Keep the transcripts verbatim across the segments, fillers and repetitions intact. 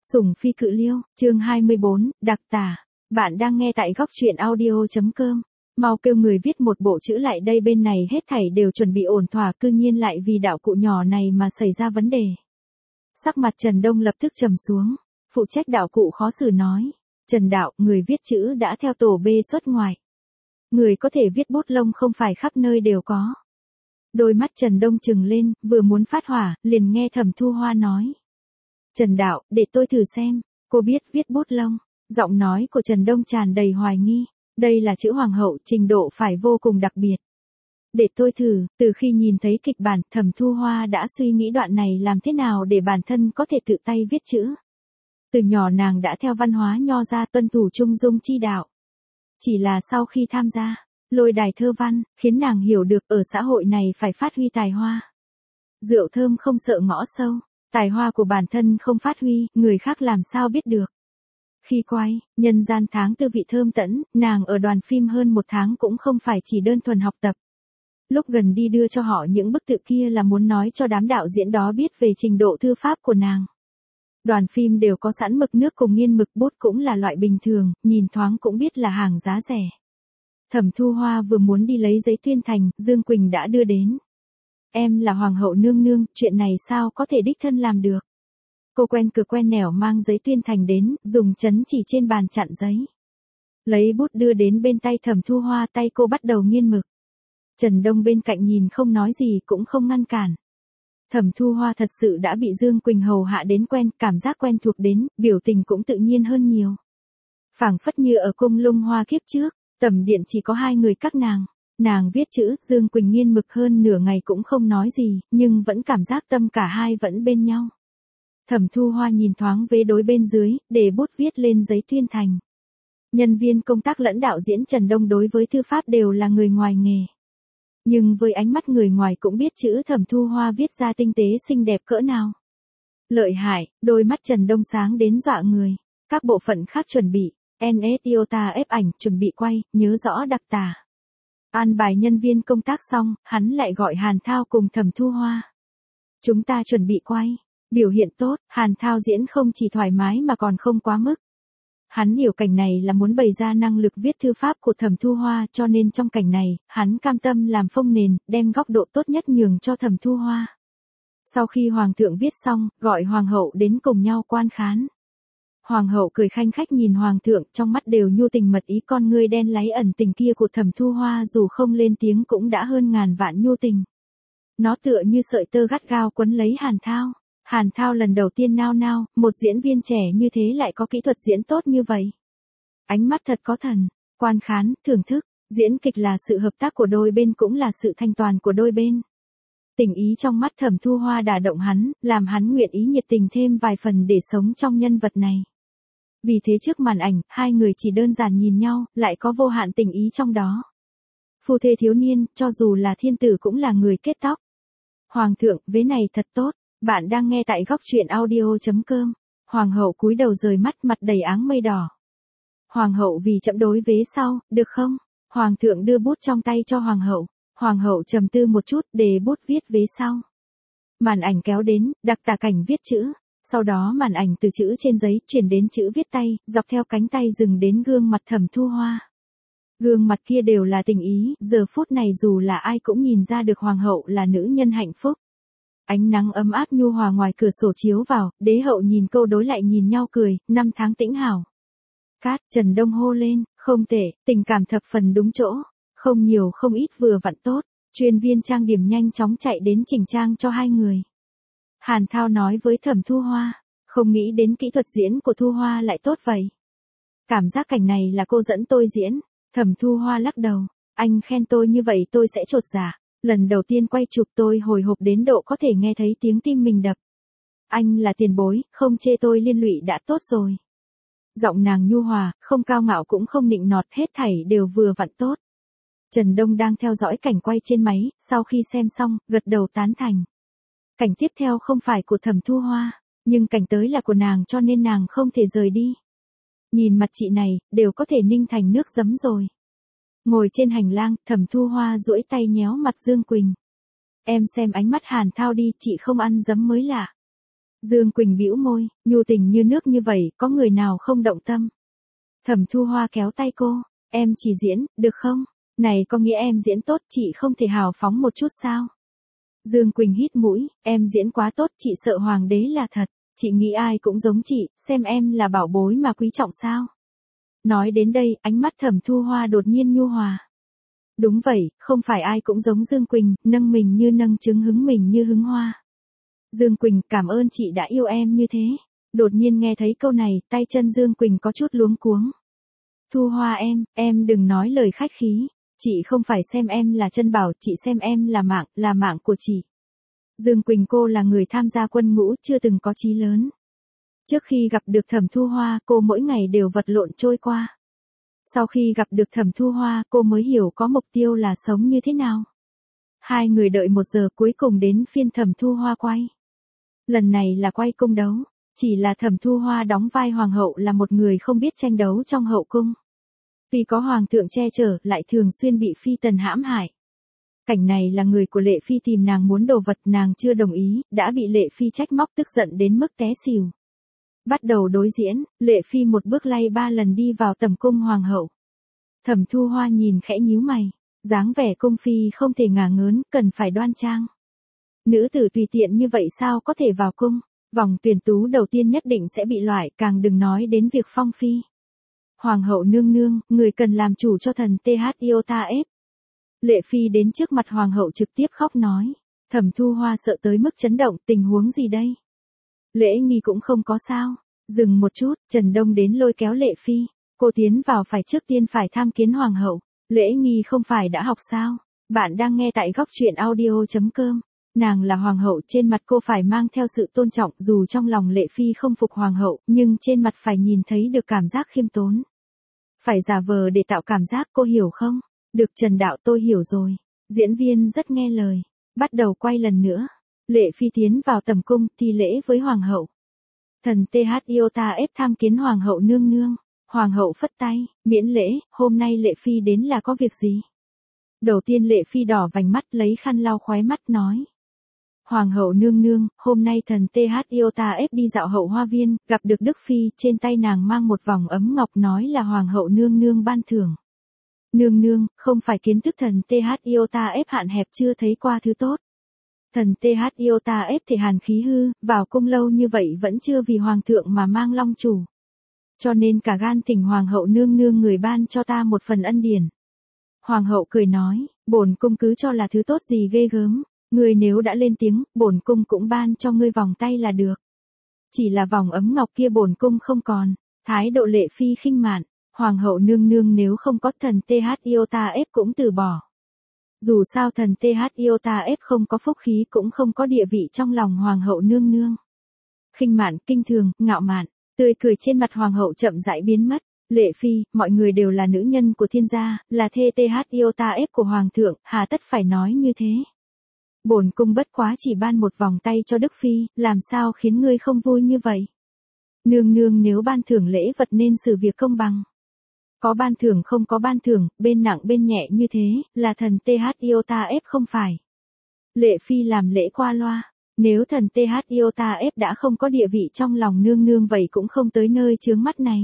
Sủng phi cự liêu, chương hai mươi bốn, đặc tả. Bạn đang nghe tại góc truyện audio.com. Mau kêu người viết một bộ chữ lại đây, bên này hết thảy đều chuẩn bị ổn thỏa, cư nhiên lại vì đạo cụ nhỏ này mà xảy ra vấn đề. Sắc mặt Trần Đông lập tức trầm xuống, phụ trách đạo cụ khó xử nói. Trần đạo, người viết chữ đã theo tổ B xuất ngoại. Người có thể viết bút lông không phải khắp nơi đều có. Đôi mắt Trần Đông trừng lên, vừa muốn phát hỏa, liền nghe Thẩm Thu Hoa nói. Trần đạo, để tôi thử xem, cô biết viết bút lông. Giọng nói của Trần Đông tràn đầy hoài nghi. Đây là chữ hoàng hậu, trình độ phải vô cùng đặc biệt. Để tôi thử, từ khi nhìn thấy kịch bản, Thẩm Thu Hoa đã suy nghĩ đoạn này làm thế nào để bản thân có thể tự tay viết chữ. Từ nhỏ nàng đã theo văn hóa Nho gia tuân thủ trung dung chi đạo. Chỉ là sau khi tham gia lôi đài thơ văn, khiến nàng hiểu được ở xã hội này phải phát huy tài hoa. Rượu thơm không sợ ngõ sâu, tài hoa của bản thân không phát huy, người khác làm sao biết được. Khi quay, nhân gian tháng tư vị thơm tẫn, nàng ở đoàn phim hơn một tháng cũng không phải chỉ đơn thuần học tập. Lúc gần đi đưa cho họ những bức tự kia là muốn nói cho đám đạo diễn đó biết về trình độ thư pháp của nàng. Đoàn phim đều có sẵn mực nước cùng nghiên mực bút, cũng là loại bình thường, nhìn thoáng cũng biết là hàng giá rẻ. Thẩm Thu Hoa vừa muốn đi lấy giấy tuyên thành, Dương Quỳnh đã đưa đến. Em là hoàng hậu nương nương, chuyện này sao có thể đích thân làm được. Cô quen cửa quen nẻo mang giấy tuyên thành đến, dùng chấn chỉ trên bàn chặn giấy. Lấy bút đưa đến bên tay Thẩm Thu Hoa, tay cô bắt đầu nghiên mực. Trần Đông bên cạnh nhìn không nói gì cũng không ngăn cản. Thẩm Thu Hoa thật sự đã bị Dương Quỳnh hầu hạ đến quen, cảm giác quen thuộc đến, biểu tình cũng tự nhiên hơn nhiều. Phảng phất như ở cung Lung Hoa kiếp trước, tầm điện chỉ có hai người các nàng. Nàng viết chữ, Dương Quỳnh nghiên mực hơn nửa ngày cũng không nói gì, nhưng vẫn cảm giác tâm cả hai vẫn bên nhau. Thẩm Thu Hoa nhìn thoáng vế đối bên dưới, để bút viết lên giấy tuyên thành. Nhân viên công tác lẫn đạo diễn Trần Đông đối với thư pháp đều là người ngoài nghề. Nhưng với ánh mắt người ngoài cũng biết chữ Thẩm Thu Hoa viết ra tinh tế xinh đẹp cỡ nào. Lợi hại, đôi mắt Trần Đông sáng đến dọa người. Các bộ phận khác chuẩn bị, en ét Iota ép ảnh, chuẩn bị quay, nhớ rõ đặc tả. An bài nhân viên công tác xong, hắn lại gọi Hàn Thao cùng Thẩm Thu Hoa. Chúng ta chuẩn bị quay. Biểu hiện tốt, Hàn Thao diễn không chỉ thoải mái mà còn không quá mức. Hắn hiểu cảnh này là muốn bày ra năng lực viết thư pháp của Thẩm Thu Hoa, cho nên trong cảnh này, hắn cam tâm làm phông nền, đem góc độ tốt nhất nhường cho Thẩm Thu Hoa. Sau khi Hoàng thượng viết xong, gọi Hoàng hậu đến cùng nhau quan khán. Hoàng hậu cười khanh khách nhìn Hoàng thượng, trong mắt đều nhu tình mật ý, con ngươi đen láy ẩn tình kia của Thẩm Thu Hoa dù không lên tiếng cũng đã hơn ngàn vạn nhu tình. Nó tựa như sợi tơ gắt gao quấn lấy Hàn Thao. Hàn Thao lần đầu tiên nao nao, một diễn viên trẻ như thế lại có kỹ thuật diễn tốt như vậy. Ánh mắt thật có thần, quan khán, thưởng thức, diễn kịch là sự hợp tác của đôi bên cũng là sự thanh toàn của đôi bên. Tình ý trong mắt Thẩm Thu Hoa đả động hắn, làm hắn nguyện ý nhiệt tình thêm vài phần để sống trong nhân vật này. Vì thế trước màn ảnh, hai người chỉ đơn giản nhìn nhau, lại có vô hạn tình ý trong đó. Phu thê thiếu niên, cho dù là thiên tử cũng là người kết tóc. Hoàng thượng, vế này thật tốt. Bạn đang nghe tại góc truyện audio.com. Hoàng hậu cúi đầu rời mắt, mặt đầy áng mây đỏ. Hoàng hậu vì chậm đối vế sau, được không? Hoàng thượng đưa bút trong tay cho hoàng hậu. Hoàng hậu trầm tư một chút, để bút viết vế sau. Màn ảnh kéo đến, đặc tả cảnh viết chữ. Sau đó màn ảnh từ chữ trên giấy chuyển đến chữ viết tay, dọc theo cánh tay dừng đến gương mặt Thẩm Thu Hoa. Gương mặt kia đều là tình ý, giờ phút này dù là ai cũng nhìn ra được hoàng hậu là nữ nhân hạnh phúc. Ánh nắng ấm áp nhu hòa ngoài cửa sổ chiếu vào, đế hậu nhìn câu đối lại nhìn nhau cười, năm tháng tĩnh hảo. Cát, Trần Đông hô lên, không tệ, tình cảm thập phần đúng chỗ, không nhiều không ít vừa vặn tốt, chuyên viên trang điểm nhanh chóng chạy đến chỉnh trang cho hai người. Hàn Thao nói với Thẩm Thu Hoa, không nghĩ đến kỹ thuật diễn của Thu Hoa lại tốt vậy. Cảm giác cảnh này là cô dẫn tôi diễn, Thẩm Thu Hoa lắc đầu, anh khen tôi như vậy tôi sẽ chột dạ. Lần đầu tiên quay chụp tôi hồi hộp đến độ có thể nghe thấy tiếng tim mình đập. Anh là tiền bối, không chê tôi liên lụy đã tốt rồi. Giọng nàng nhu hòa, không cao ngạo cũng không nịnh nọt, hết thảy đều vừa vặn tốt. Trần Đông đang theo dõi cảnh quay trên máy, sau khi xem xong, gật đầu tán thành. Cảnh tiếp theo không phải của Thẩm Thu Hoa, nhưng cảnh tới là của nàng cho nên nàng không thể rời đi. Nhìn mặt chị này, đều có thể ninh thành nước giấm rồi. Ngồi trên hành lang, Thẩm Thu Hoa duỗi tay nhéo mặt Dương Quỳnh. Em xem ánh mắt Hàn Thao đi, chị không ăn giấm mới lạ. Dương Quỳnh bĩu môi, nhu tình như nước như vậy, có người nào không động tâm. Thẩm Thu Hoa kéo tay cô, em chỉ diễn, được không? Này có nghĩa em diễn tốt, chị không thể hào phóng một chút sao? Dương Quỳnh hít mũi, em diễn quá tốt, chị sợ hoàng đế là thật. Chị nghĩ ai cũng giống chị, xem em là bảo bối mà quý trọng sao? Nói đến đây, ánh mắt Thẩm Thu Hoa đột nhiên nhu hòa. Đúng vậy, không phải ai cũng giống Dương Quỳnh, nâng mình như nâng trứng hứng mình như hứng hoa. Dương Quỳnh, cảm ơn chị đã yêu em như thế. Đột nhiên nghe thấy câu này, tay chân Dương Quỳnh có chút luống cuống. Thu Hoa em, em đừng nói lời khách khí. Chị không phải xem em là chân bảo, chị xem em là mạng, là mạng của chị. Dương Quỳnh cô là người tham gia quân ngũ, chưa từng có chí lớn. Trước khi gặp được Thẩm Thu Hoa, cô mỗi ngày đều vật lộn trôi qua. Sau khi gặp được Thẩm Thu Hoa, cô mới hiểu có mục tiêu là sống như thế nào. Hai người đợi một giờ cuối cùng đến phiên Thẩm Thu Hoa quay. Lần này là quay cung đấu, chỉ là Thẩm Thu Hoa đóng vai hoàng hậu là một người không biết tranh đấu trong hậu cung. Vì có hoàng thượng che chở, lại thường xuyên bị phi tần hãm hại. Cảnh này là người của Lệ Phi tìm nàng muốn đồ vật, nàng chưa đồng ý, đã bị Lệ Phi trách móc tức giận đến mức té xỉu. Bắt đầu đối diễn, Lệ Phi một bước lay ba lần đi vào tầm cung hoàng hậu. Thẩm Thu Hoa nhìn khẽ nhíu mày, dáng vẻ cung phi không thể ngả ngớn, cần phải đoan trang. Nữ tử tùy tiện như vậy sao có thể vào cung, vòng tuyển tú đầu tiên nhất định sẽ bị loại, càng đừng nói đến việc phong phi. Hoàng hậu nương nương, người cần làm chủ cho thần tê hát Iota ép. Lệ Phi đến trước mặt hoàng hậu trực tiếp khóc nói. Thẩm Thu Hoa sợ tới mức chấn động, tình huống gì đây? Lễ nghi cũng không có sao. Dừng một chút, Trần Đông đến lôi kéo Lệ Phi. Cô tiến vào phải trước tiên phải tham kiến hoàng hậu. Lễ nghi không phải đã học sao? Bạn đang nghe tại góc truyện audio chấm com. Nàng là hoàng hậu, trên mặt cô phải mang theo sự tôn trọng, dù trong lòng Lệ Phi không phục hoàng hậu, nhưng trên mặt phải nhìn thấy được cảm giác khiêm tốn. Phải giả vờ để tạo cảm giác, cô hiểu không? Được Trần Đạo, tôi hiểu rồi. Diễn viên rất nghe lời. Bắt đầu quay lần nữa. Lệ Phi tiến vào tầm cung, thi lễ với hoàng hậu. Thần tê hát Iota ép tham kiến hoàng hậu nương nương. Hoàng hậu phất tay, miễn lễ, hôm nay Lệ Phi đến là có việc gì? Đầu tiên Lệ Phi đỏ vành mắt lấy khăn lau khóe mắt nói. Hoàng hậu nương nương, hôm nay thần tê hát Iota ép đi dạo hậu hoa viên, gặp được Đức Phi, trên tay nàng mang một vòng ấm ngọc nói là hoàng hậu nương nương ban thưởng. Nương nương, không phải kiến thức thần tê hát Iota ép hạn hẹp chưa thấy qua thứ tốt. Thần tê hát Iota ép thể hàn khí hư, vào cung lâu như vậy vẫn chưa vì hoàng thượng mà mang long chủ. Cho nên cả gan thỉnh hoàng hậu nương nương người ban cho ta một phần ân điển. Hoàng hậu cười nói, bổn cung cứ cho là thứ tốt gì ghê gớm, ngươi nếu đã lên tiếng, bổn cung cũng ban cho ngươi vòng tay là được. Chỉ là vòng ấm ngọc kia bổn cung không còn. Thái độ Lệ Phi khinh mạn. Hoàng hậu nương nương nếu không có thần tê hát Iota ép cũng từ bỏ. Dù sao thần tê hát Iota ép không có phúc khí cũng không có địa vị trong lòng hoàng hậu nương nương. Khinh mạn, kinh thường, ngạo mạn, tươi cười trên mặt hoàng hậu chậm rãi biến mất. Lệ Phi, mọi người đều là nữ nhân của thiên gia, là thê tê hát Iota ép của hoàng thượng, hà tất phải nói như thế. Bổn cung bất quá chỉ ban một vòng tay cho Đức Phi, làm sao khiến ngươi không vui như vậy? Nương nương nếu ban thưởng lễ vật nên xử việc công bằng. Có ban thưởng không có ban thưởng, bên nặng bên nhẹ như thế, là thần tê hát Iota ép không phải. Lệ Phi làm lễ qua loa, nếu thần tê hát Iota ép đã không có địa vị trong lòng nương nương vậy cũng không tới nơi chướng mắt này.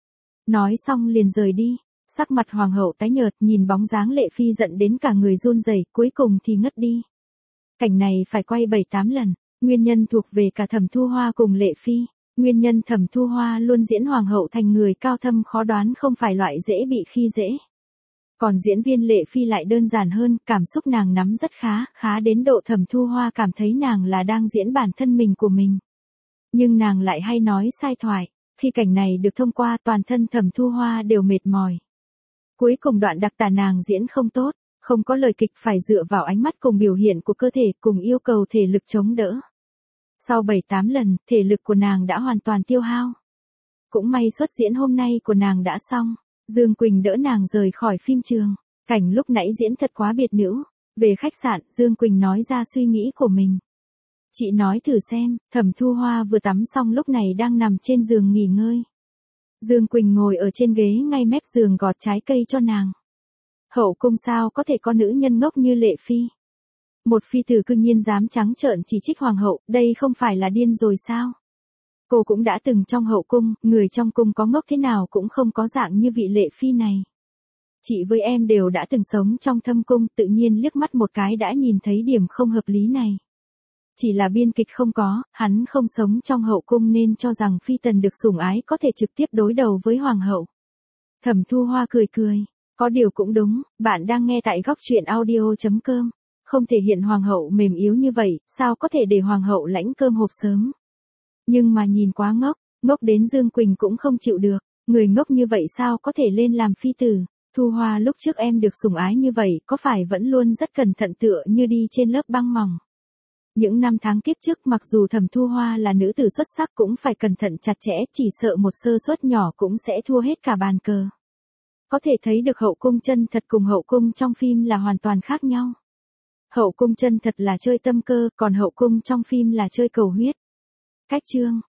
Nói xong liền rời đi, sắc mặt hoàng hậu tái nhợt nhìn bóng dáng Lệ Phi giận đến cả người run rẩy, cuối cùng thì ngất đi. Cảnh này phải quay bảy tám lần, nguyên nhân thuộc về cả Thẩm Thu Hoa cùng Lệ Phi. Nguyên nhân Thẩm Thu Hoa luôn diễn hoàng hậu thành người cao thâm khó đoán không phải loại dễ bị khi dễ. Còn diễn viên Lệ Phi lại đơn giản hơn, cảm xúc nàng nắm rất khá, khá đến độ Thẩm Thu Hoa cảm thấy nàng là đang diễn bản thân mình của mình. Nhưng nàng lại hay nói sai thoại, khi cảnh này được thông qua toàn thân Thẩm Thu Hoa đều mệt mỏi. Cuối cùng đoạn đặc tả nàng diễn không tốt, không có lời kịch phải dựa vào ánh mắt cùng biểu hiện của cơ thể cùng yêu cầu thể lực chống đỡ. Sau bảy tám lần, thể lực của nàng đã hoàn toàn tiêu hao. Cũng may xuất diễn hôm nay của nàng đã xong. Dương Quỳnh đỡ nàng rời khỏi phim trường. Cảnh lúc nãy diễn thật quá biệt nữ. Về khách sạn, Dương Quỳnh nói ra suy nghĩ của mình. Chị nói thử xem, Thẩm Thu Hoa vừa tắm xong lúc này đang nằm trên giường nghỉ ngơi. Dương Quỳnh ngồi ở trên ghế ngay mép giường gọt trái cây cho nàng. Hậu cung sao có thể có nữ nhân ngốc như Lệ Phi. Một phi tử cư nhiên dám trắng trợn chỉ trích hoàng hậu, đây không phải là điên rồi sao? Cô cũng đã từng trong hậu cung, người trong cung có ngốc thế nào cũng không có dạng như vị lệ phi này. Chị với em đều đã từng sống trong thâm cung, tự nhiên liếc mắt một cái đã nhìn thấy điểm không hợp lý này. Chỉ là biên kịch không có, hắn không sống trong hậu cung nên cho rằng phi tần được sủng ái có thể trực tiếp đối đầu với hoàng hậu. Thẩm Thu Hoa cười cười, có điều cũng đúng, bạn đang nghe tại góc truyện audio chấm com. Không thể hiện hoàng hậu mềm yếu như vậy, sao có thể để hoàng hậu lãnh cơm hộp sớm. Nhưng mà nhìn quá ngốc, ngốc đến Dương Quỳnh cũng không chịu được, người ngốc như vậy sao có thể lên làm phi tử. Thu Hoa lúc trước em được sủng ái như vậy, có phải vẫn luôn rất cẩn thận tựa như đi trên lớp băng mỏng. Những năm tháng kiếp trước mặc dù Thẩm Thu Hoa là nữ tử xuất sắc cũng phải cẩn thận chặt chẽ, chỉ sợ một sơ suất nhỏ cũng sẽ thua hết cả bàn cờ. Có thể thấy được hậu cung chân thật cùng hậu cung trong phim là hoàn toàn khác nhau. Hậu cung chân thật là chơi tâm cơ, còn hậu cung trong phim là chơi cầu huyết. Cách chương